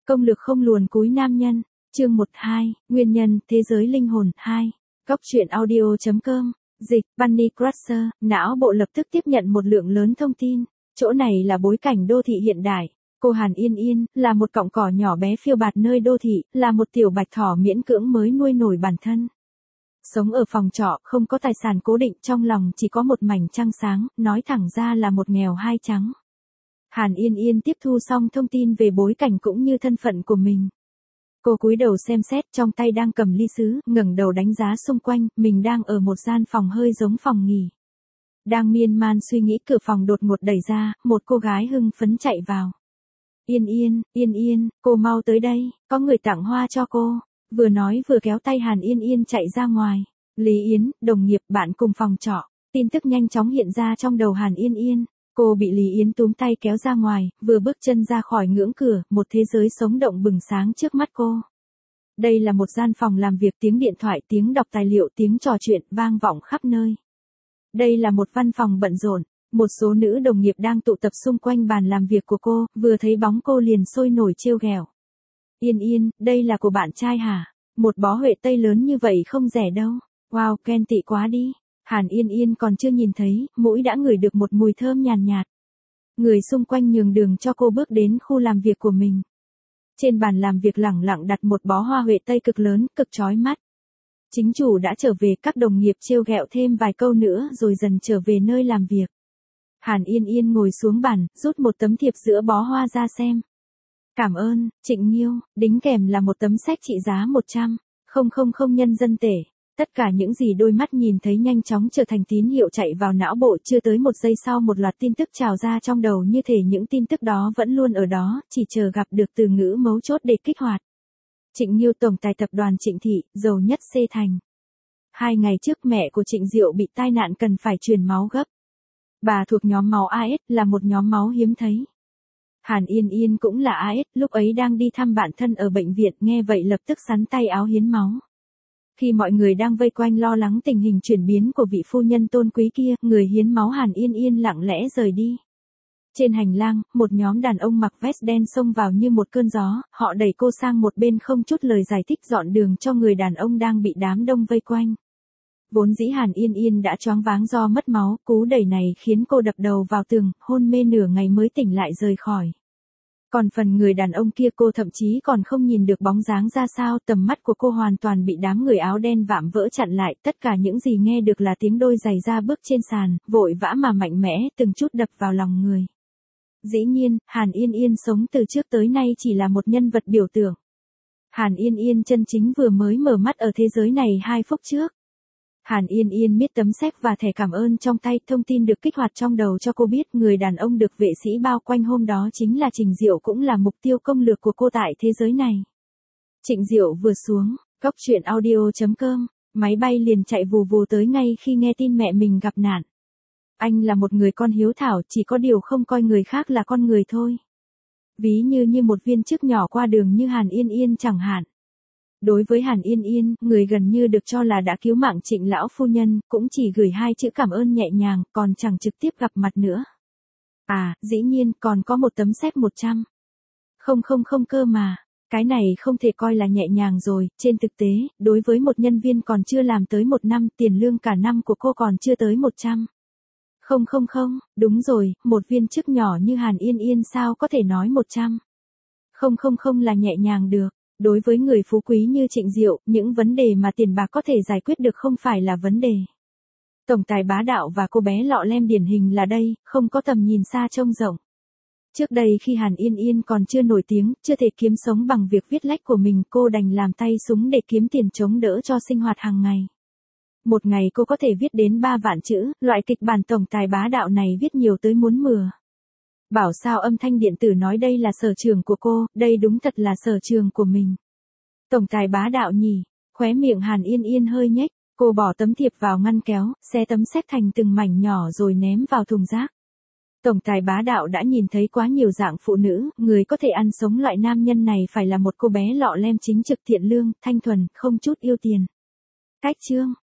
Công lược không luồn cúi nam nhân. Chương 12, Nguyên nhân, Thế giới linh hồn 2. Góc truyện audio.com. Dịch, Bunny Crusher, não bộ lập tức tiếp nhận một lượng lớn thông tin. Chỗ này là bối cảnh đô thị hiện đại. Cô Hàn Yên Yên, là một cọng cỏ nhỏ bé phiêu bạt nơi đô thị, là một tiểu bạch thỏ miễn cưỡng mới nuôi nổi bản thân. Sống ở phòng trọ, không có tài sản cố định, trong lòng chỉ có một mảnh trăng sáng, nói thẳng ra là một nghèo hai trắng. Hàn Yên Yên tiếp thu xong thông tin về bối cảnh cũng như thân phận của mình. Cô cúi đầu xem xét, trong tay đang cầm ly sứ, ngẩng đầu đánh giá xung quanh, mình đang ở một gian phòng hơi giống phòng nghỉ. Đang miên man suy nghĩ, cửa phòng đột ngột đẩy ra, một cô gái hưng phấn chạy vào. Yên Yên, cô mau tới đây, có người tặng hoa cho cô. Vừa nói vừa kéo tay Hàn Yên Yên chạy ra ngoài. Lý Yến, đồng nghiệp, bạn cùng phòng trọ. Tin tức nhanh chóng hiện ra trong đầu Hàn Yên Yên. Cô bị Lý Yến túm tay kéo ra ngoài, vừa bước chân ra khỏi ngưỡng cửa, một thế giới sống động bừng sáng trước mắt cô. Đây là một gian phòng làm việc, tiếng điện thoại, tiếng đọc tài liệu, tiếng trò chuyện vang vọng khắp nơi. Đây là một văn phòng bận rộn, một số nữ đồng nghiệp đang tụ tập xung quanh bàn làm việc của cô, vừa thấy bóng cô liền sôi nổi trêu ghẹo. Yên, đây là của bạn trai hả? Một bó huệ tây lớn như vậy không rẻ đâu. Wow, khen tị quá đi. Hàn Yên Yên còn chưa nhìn thấy, mũi đã ngửi được một mùi thơm nhàn nhạt. Người xung quanh nhường đường cho cô bước đến khu làm việc của mình. Trên bàn làm việc lẳng lặng đặt một bó hoa huệ tây cực lớn, cực chói mắt. Chính chủ đã trở về, các đồng nghiệp trêu ghẹo thêm vài câu nữa rồi dần trở về nơi làm việc. Hàn Yên Yên ngồi xuống bàn, rút một tấm thiệp giữa bó hoa ra xem. Cảm ơn, Trịnh Nghiêu, đính kèm là một tấm séc trị giá 100.000 nhân dân tệ. Tất cả những gì đôi mắt nhìn thấy nhanh chóng trở thành tín hiệu chạy vào não bộ, chưa tới một giây sau một loạt tin tức trào ra trong đầu, như thể những tin tức đó vẫn luôn ở đó, chỉ chờ gặp được từ ngữ mấu chốt để kích hoạt. Trịnh Nghiêu, tổng tài tập đoàn Trịnh Thị, giàu nhất C thành. 2 ngày trước mẹ của Trịnh Diệu bị tai nạn cần phải truyền máu gấp. Bà thuộc nhóm máu AS, là một nhóm máu hiếm thấy. Hàn Yên Yên cũng là AS, lúc ấy đang đi thăm bạn thân ở bệnh viện, nghe vậy lập tức xắn tay áo hiến máu. Khi mọi người đang vây quanh lo lắng tình hình chuyển biến của vị phu nhân tôn quý kia, người hiến máu Hàn Yên Yên lặng lẽ rời đi. Trên hành lang, một nhóm đàn ông mặc vest đen xông vào như một cơn gió, họ đẩy cô sang một bên không chút lời giải thích, dọn đường cho người đàn ông đang bị đám đông vây quanh. Vốn dĩ Hàn Yên Yên đã choáng váng do mất máu, cú đẩy này khiến cô đập đầu vào tường, hôn mê nửa ngày mới tỉnh lại rời khỏi. Còn phần người đàn ông kia cô thậm chí còn không nhìn được bóng dáng ra sao, tầm mắt của cô hoàn toàn bị đám người áo đen vạm vỡ chặn lại, tất cả những gì nghe được là tiếng đôi giày da bước trên sàn, vội vã mà mạnh mẽ, từng chút đập vào lòng người. Dĩ nhiên, Hàn Yên Yên sống từ trước tới nay chỉ là một nhân vật biểu tượng. Hàn Yên Yên chân chính vừa mới mở mắt ở thế giới này 2 phút trước. Hàn Yên Yên miết tấm séc và thẻ cảm ơn trong tay, thông tin được kích hoạt trong đầu cho cô biết người đàn ông được vệ sĩ bao quanh hôm đó chính là Trịnh Diệu, cũng là mục tiêu công lược của cô tại thế giới này. Trịnh Diệu vừa xuống, góc truyện audio.com, máy bay liền chạy vù vù tới ngay khi nghe tin mẹ mình gặp nạn. Anh là một người con hiếu thảo, chỉ có điều không coi người khác là con người thôi. Ví như một viên chức nhỏ qua đường như Hàn Yên Yên chẳng hạn. Đối với Hàn Yên Yên, người gần như được cho là đã cứu mạng Trịnh lão phu nhân, cũng chỉ gửi 2 chữ cảm ơn nhẹ nhàng, còn chẳng trực tiếp gặp mặt nữa. À, dĩ nhiên, còn có một tấm séc 100.000 cơ mà. Cái này không thể coi là nhẹ nhàng rồi, trên thực tế, đối với một nhân viên còn chưa làm tới 1 năm, tiền lương cả năm của cô còn chưa tới 100.000, đúng rồi, một viên chức nhỏ như Hàn Yên Yên sao có thể nói 100.000 là nhẹ nhàng được. Đối với người phú quý như Trịnh Diệu, những vấn đề mà tiền bạc có thể giải quyết được không phải là vấn đề. Tổng tài bá đạo và cô bé lọ lem điển hình là đây, không có tầm nhìn xa trông rộng. Trước đây khi Hàn Yên Yên còn chưa nổi tiếng, chưa thể kiếm sống bằng việc viết lách của mình, cô đành làm tay súng để kiếm tiền chống đỡ cho sinh hoạt hàng ngày. Một ngày cô có thể viết đến 3 vạn chữ, loại kịch bản tổng tài bá đạo này viết nhiều tới muốn mừa. Bảo sao âm thanh điện tử nói đây là sở trường của cô, đây đúng thật là sở trường của mình. Tổng tài bá đạo nhỉ, khóe miệng Hàn Yên Yên hơi nhếch, cô bỏ tấm thiệp vào ngăn kéo, xé tấm séc thành từng mảnh nhỏ rồi ném vào thùng rác. Tổng tài bá đạo đã nhìn thấy quá nhiều dạng phụ nữ, người có thể ăn sống loại nam nhân này phải là một cô bé lọ lem chính trực, thiện lương, thanh thuần, không chút yêu tiền. Cách chương.